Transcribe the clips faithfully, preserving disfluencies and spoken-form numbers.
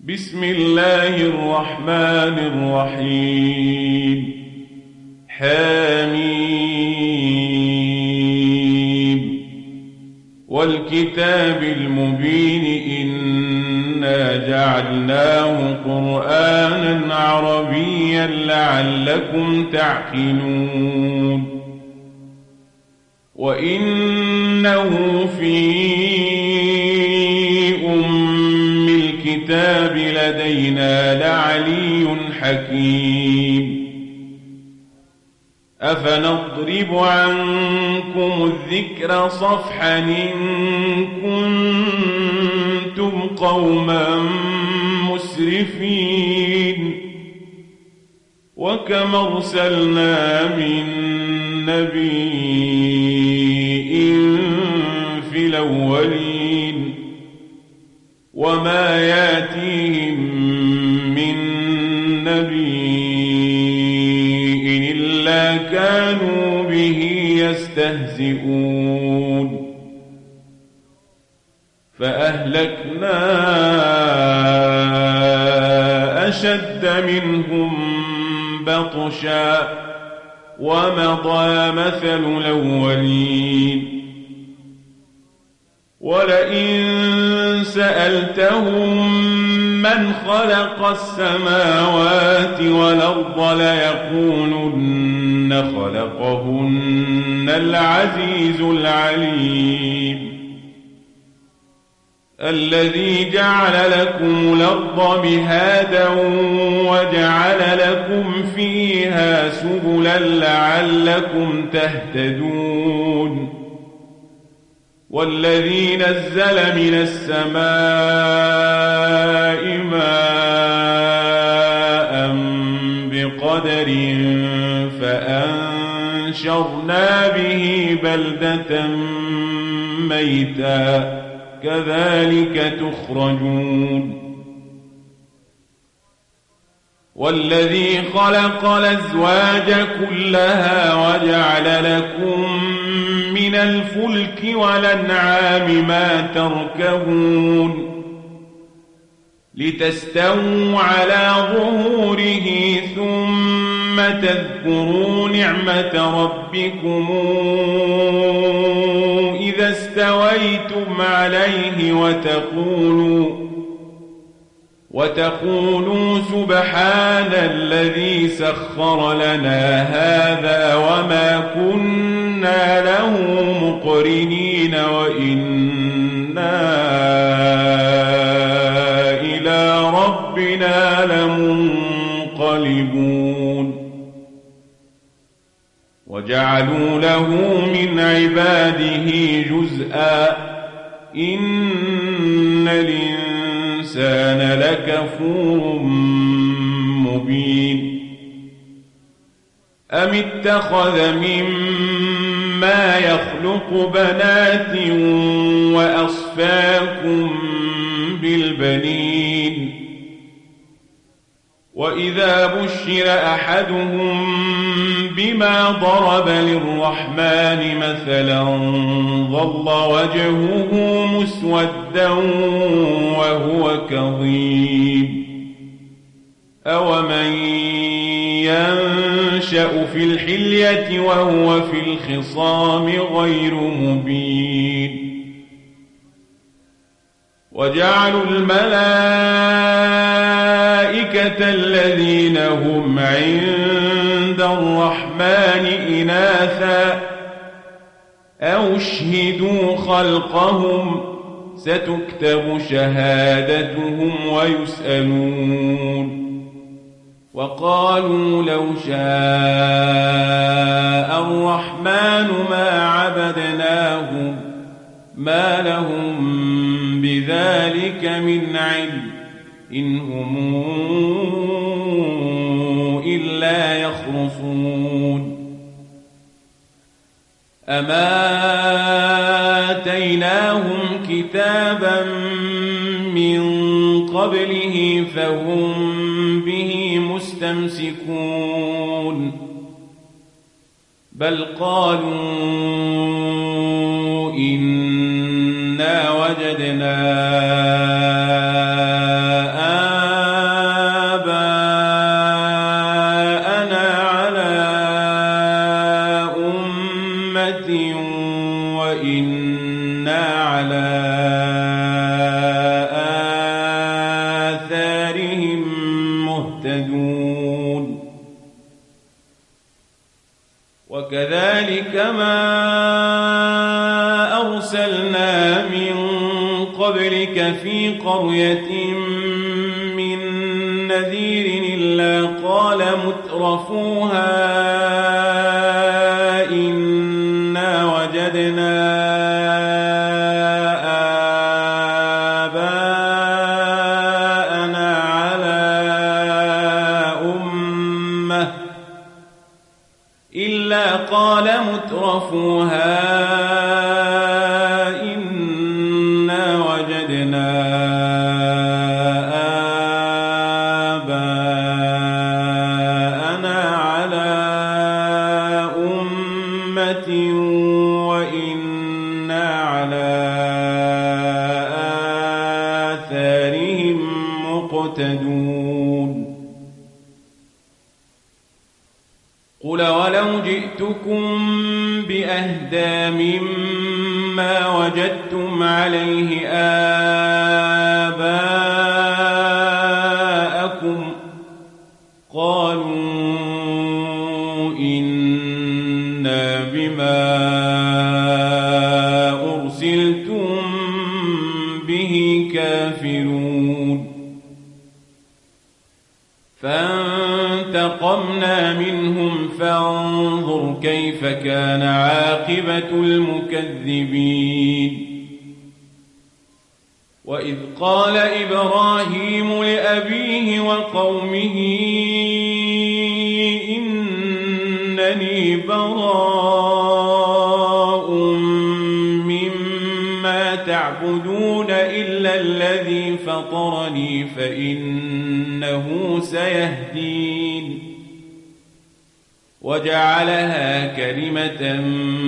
بسم الله الرحمن الرحيم حميم والكتاب المبين إنا جعلناه قرآنا عربيا لعلكم تعقلون وإنه في أم الكتاب لدينا لعلي حكيم أفنضرب عنكم الذكر صفحا إن كنتم قوما مسرفين وكم أرسلنا من نبي في الأولين وما ياتيهم من نبي إلا كانوا به يستهزئون فأهلكنا أشد منهم بطشا ومضى مثل الأولين ولئن سألتهم من خلق السماوات والأرض ليقولن خلقهن العزيز العليم الذي جعل لكم الأرض مهادا وجعل لكم فيها سبلا لعلكم تهتدون والذي نزل من السماء ماء بقدر فأنشرنا به بلدة ميتا كذلك تخرجون والذي خلق الأزواج كلها وجعل لكم من الفلك والأنعام ما تركبون لتستووا على ظهوره ثم تذكروا نعمة ربكم إذا استويتم عليه وتقولوا وتقولوا سبحان الذي سخر لنا هذا وما كنا له مقرنين وإنا إلى ربنا لمنقلبون وجعلوا له من عباده جزءا إن الإنسان لكفور مبين أم اتخذ مما يخلق بنات وأصفاكم بالبنين وإذا بشر أحدهم بما ضرب للرحمن مثلا ظل وجهه مسودا وهو كظيم أومن ينشأ في الحلية وهو في الخصام غير مبين وجعلوا الملائكة الذين هم عند الرحمن إناثا أو اشهدوا خلقهم ستكتب شهادتهم ويسألون وقالوا لو شاء الرحمن ما عبدناهم ما لهم بذلك من علم إن هم إلا يخرصون أما آتيناهم كتابا من قبله فهم به مستمسكون بل قالوا إنا وجدنا آثارهم مهتدون وكذلك ما أرسلنا من قبلك في قرية من نذير إلا قال مترفوها إنا وجدنا آباءنا على أمة إلا قال مترفوها إنا وجدنا آباءنا على أمة وإنا على آثارهم مقتدون قل ولو جئتكم بأهدى مما وجدتم عليه آباءكم قالوا إنا بما أرسلتم به كافرون فانتقمنا منهم فانظر كيف كان عاقبة المكذبين وإذ قال إبراهيم لأبيه وقومه إنني براء مما تعبدون إلا الذي فطرني فإنه سيهدين وجعلها كلمة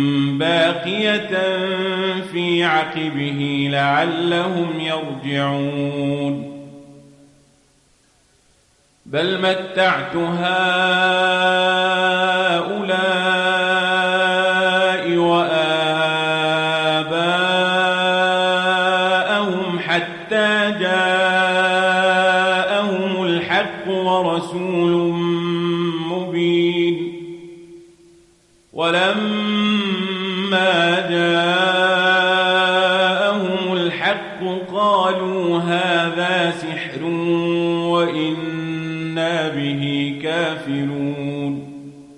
باقية في عقبه لعلهم يرجعون بل متعت هؤلاء وآباءهم حتى جاءهم الحق ورسول مبين ولما جاءهم الحق قالوا هذا سحر وإنا به كافرون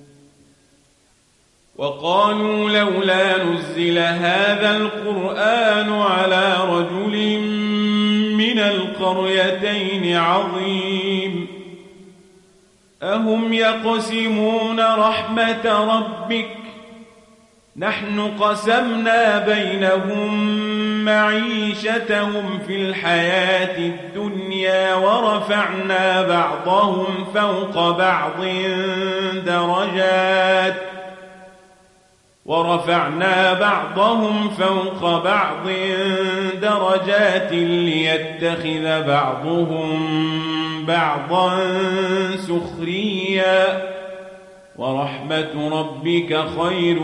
وقالوا لولا نزل هذا القرآن على رجل من القريتين عظيم أهم يقسمون رحمة ربك نحن قسمنا بينهم معيشتهم في الحياة الدنيا ورفعنا بعضهم فوق بعض درجات ورفعنا بعضهم فوق بعض درجات ليتخذ بعضهم بعضا سخريا ورحمة ربك خير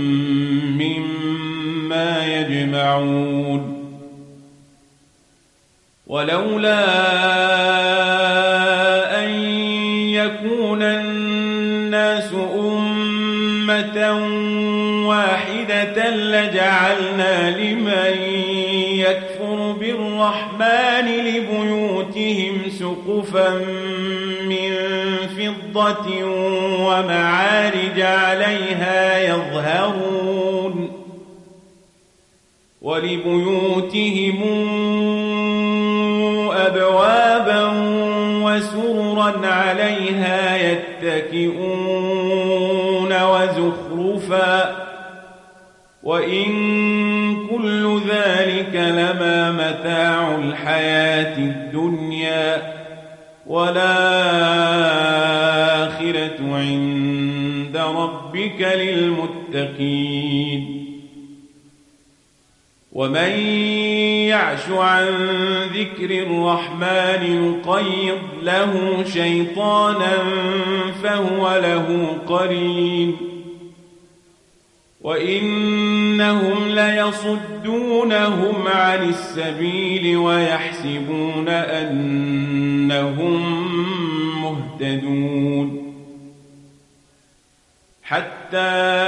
مما يجمعون ولولا أن يكون الناس أمة واحدة لجعلنا لمن يكفر بالرحمن لبيوتهم سقفا من فضة ومعارج عليها يظهرون ولبيوتهم أبوابا وسررا عليها يتكئون وزخرفا وإن كل ذلك لما متاع الحياة الدنيا والآخرة عند ربك للمتقين ومن يعش عن ذكر الرحمن يقيض له شيطانا فهو له قرين وإنهم ليصدونهم عن السبيل ويحسبون أنهم مهتدون حتى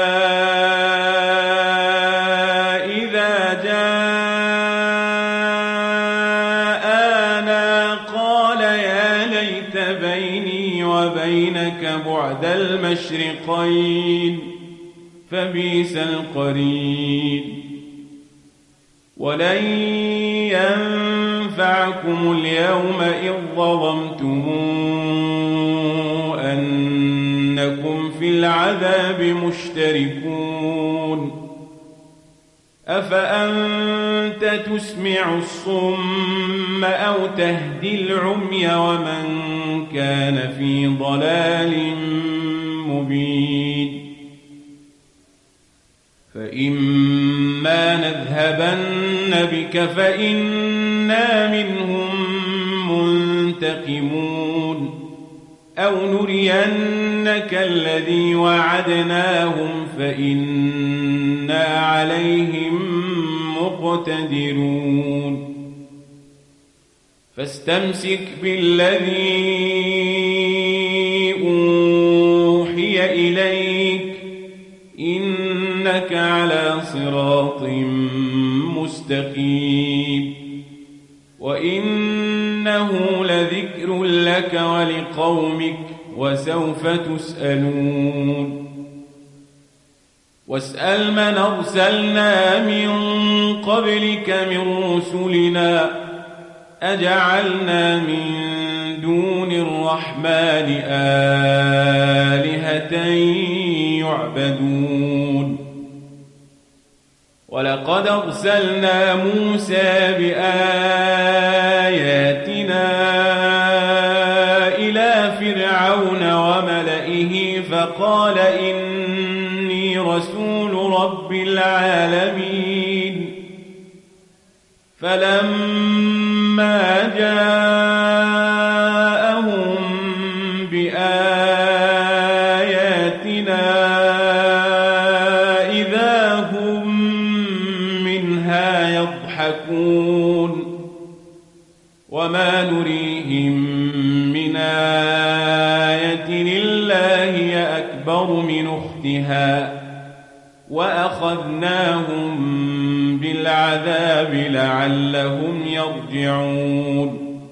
إذا جاءنا قال يا ليت بيني وبينك بعد المشرقين فبئس القرين ولن ينفعكم اليوم إذ ظلمتم أنكم في العذاب مشتركون أفأنت تسمع الصم أو تهدي العمي ومن كان في ضلال مبين فإما نذهبن بك فإنا منهم منتقمون أو نرينك الذي وعدناهم فإنا عليهم مقتدرون فاستمسك بالذي أوحي إليك إنك على صراط مستقيم وإنه لذكر لك ولقومك وسوف تسألون واسأل من أرسلنا من قبلك من رسلنا أجعلنا من دون الرحمن آلهة يعبدون ولقد أرسلنا موسى بآياتنا إلى فرعون وملئه فقال إني رسول رب العالمين فلما جاءهم بآياتنا إذا هم منها يضحكون وما نريهم من آية إلا هي أكبر من أختها وأخذناهم بالعذاب لعلهم يرجعون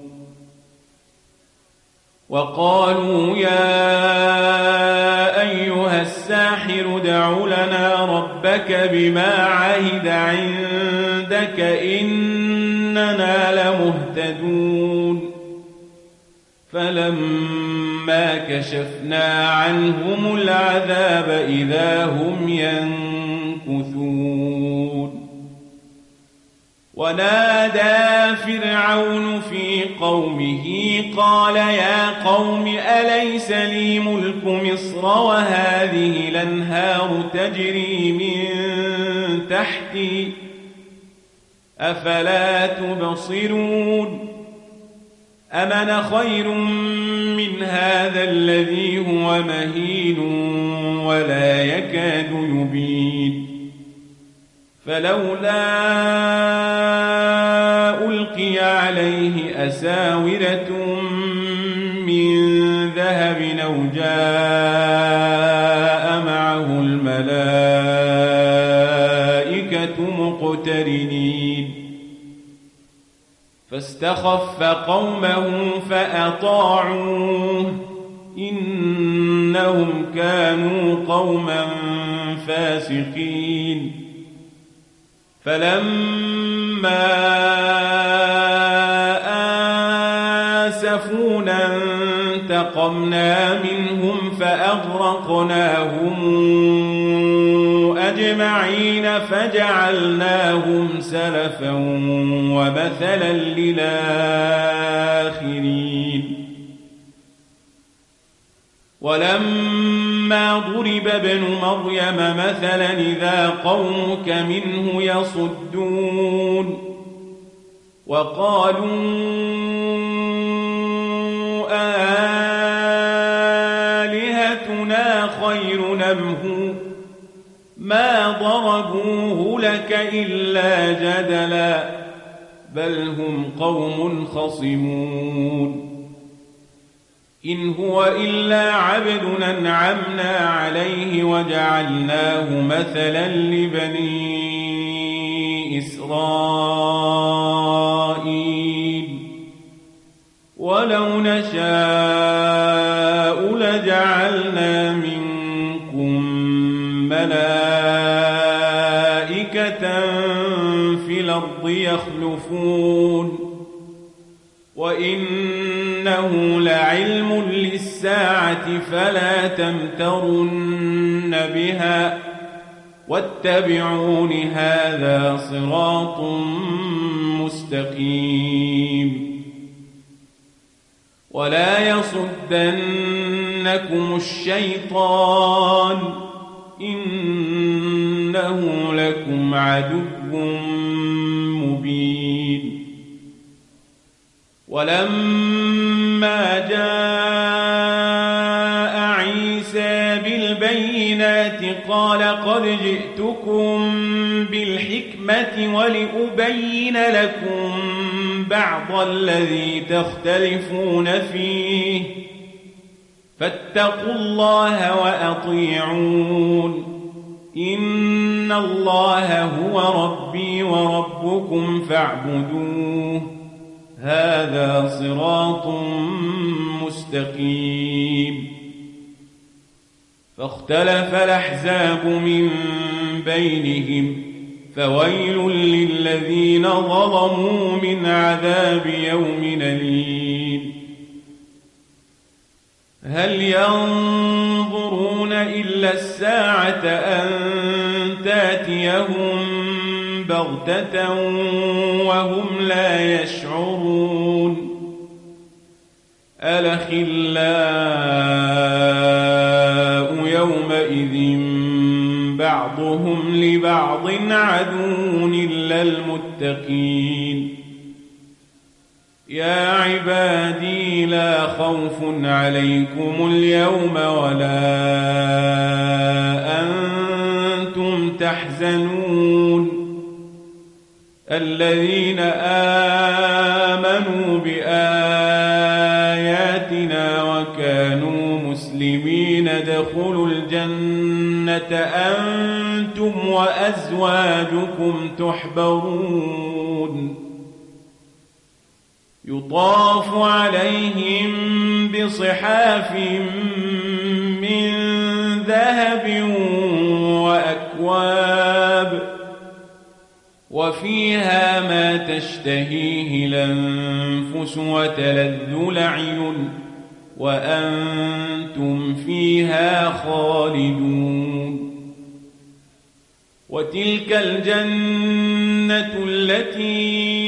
وقالوا يا أيها الساحر ادع لنا ربك بما عهد عندك إننا لمهتدون فلما كشفنا عنهم العذاب إذا هم ينكثون ونادى فرعون في قومه قال يا قوم أليس لي ملك مصر وهذه الأنهار تجري من تحتي أفلا تبصرون أم أنا خير من هذا الذي هو مهين ولا يكاد يبين فلولا ألقي عليه أساورة من ذهب أو جاء معه الملائكة مقترنين فاستخف قومه فأطاعوه إنهم كانوا قوما فاسقين فلما آسفونا انتقمنا منهم فأغرقناهم أجمعين فجعلناهم سلفا ومثلا للآخرين ولما ضرب ابن مريم مثلا إذا قومك منه يصدون وقالوا آلهتنا خير أم هو ما قربوه لك إلا جدلا بل هم قوم خصمون إن هو إلا عبد أنعمنا عليه وجعلناه مثلا لبني إسرائيل ولو نشاء لجعلنا منكم ملائكة في الأرض يخلفون وإنه لعلم للساعة فلا تمترن بها واتبعون هذا صراط مستقيم ولا يصدنكم الشيطان إنه لكم عدو مبين ولما جاء عيسى بالبينات قال قد جئتكم بالحكمة ولأبين لكم بعض الذي تختلفون فيه فاتقوا الله وأطيعون إن الله هو ربي وربكم فاعبدوه هذا صراط مستقيم فاختلف الأحزاب من بينهم فويل للذين ظلموا من عذاب يوم أليم هل ينظرون إلا الساعة أن تأتيهم بغتة وهم لا يشعرون الأخلاء يومئذ بعضهم لبعض عدو إلا المتقين يا عبادي لا خوف عليكم اليوم ولا أنتم تحزنون الذين آمنوا بآياتنا وكانوا مسلمين ادخلوا الجنة أنتم وأزواجكم تحبرون يطاف عليهم بصحاف من ذهب وأكواب وفيها ما تشتهيه الأنفس وتلذ الأعين وأنتم فيها خالدون وتلك الجنة التي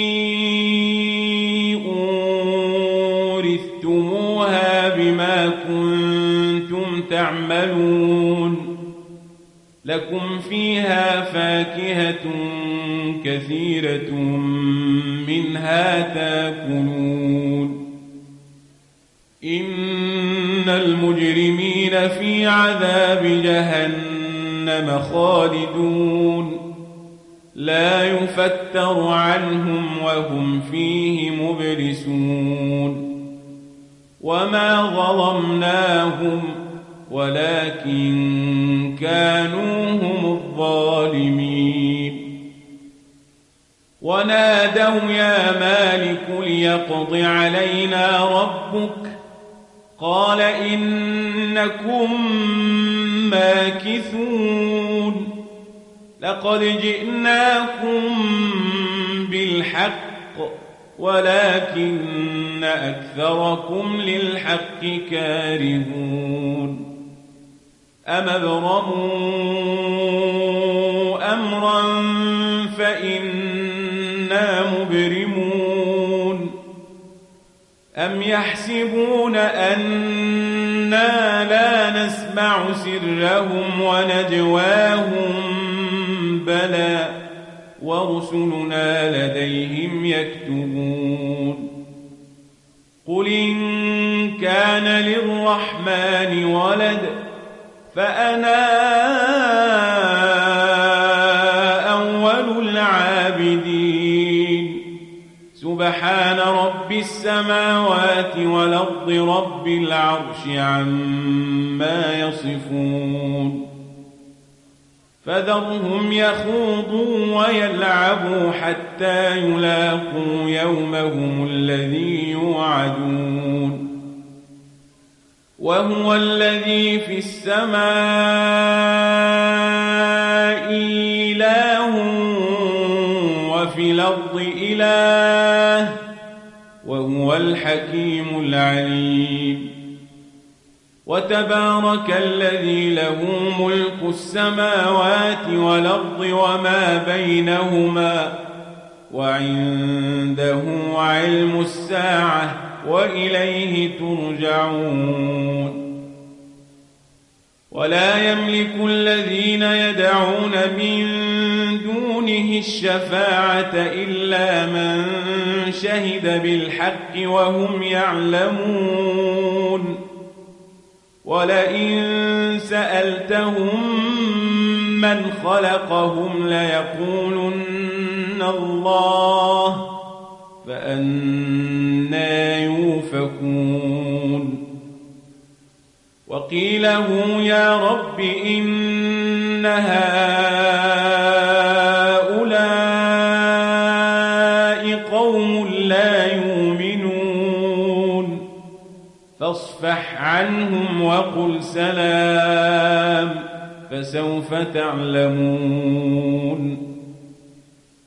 أورثتموها بما كنتم تعملون لكم فيها فاكهة كثيرة منها تاكلون إن المجرمين في عذاب جهنم خالدون لا يفتر عنهم وهم فيه مبلسون وما ظلمناهم ولكن كانوا هم الظالمين ونادوا يا مالك ليقض علينا ربك قال إنكم ماكثون لقد جئناكم بالحق ولكن أكثركم للحق كارهون أم ابرموا أمرا فإنا مبرمون أم يحسبون أنا لا نسمع سرهم ونجواهم بلى ورسلنا لديهم يكتبون قل إن كان للرحمن ولد فأنا سبحان رب السماوات والأرض رب العرش عما يصفون فذرهم يخوضوا ويلعبوا حتى يلاقوا يومهم الذي يوعدون وهو الذي في السماء إله وفي الأرض إله وهو الحكيم العليم وتبارك الذي له ملك السماوات والأرض وما بينهما وعنده علم الساعة وإليه ترجعون ولا يملك الذين يدعون من دونه الشفاعة إلا من شهد بالحق وهم يعلمون ولئن سألتهم من خلقهم ليقولن الله فأنى يؤفكون وقيله يا رب إن هؤلاء قوم لا يؤمنون فاصفح عنهم وقل سلام فسوف تعلمون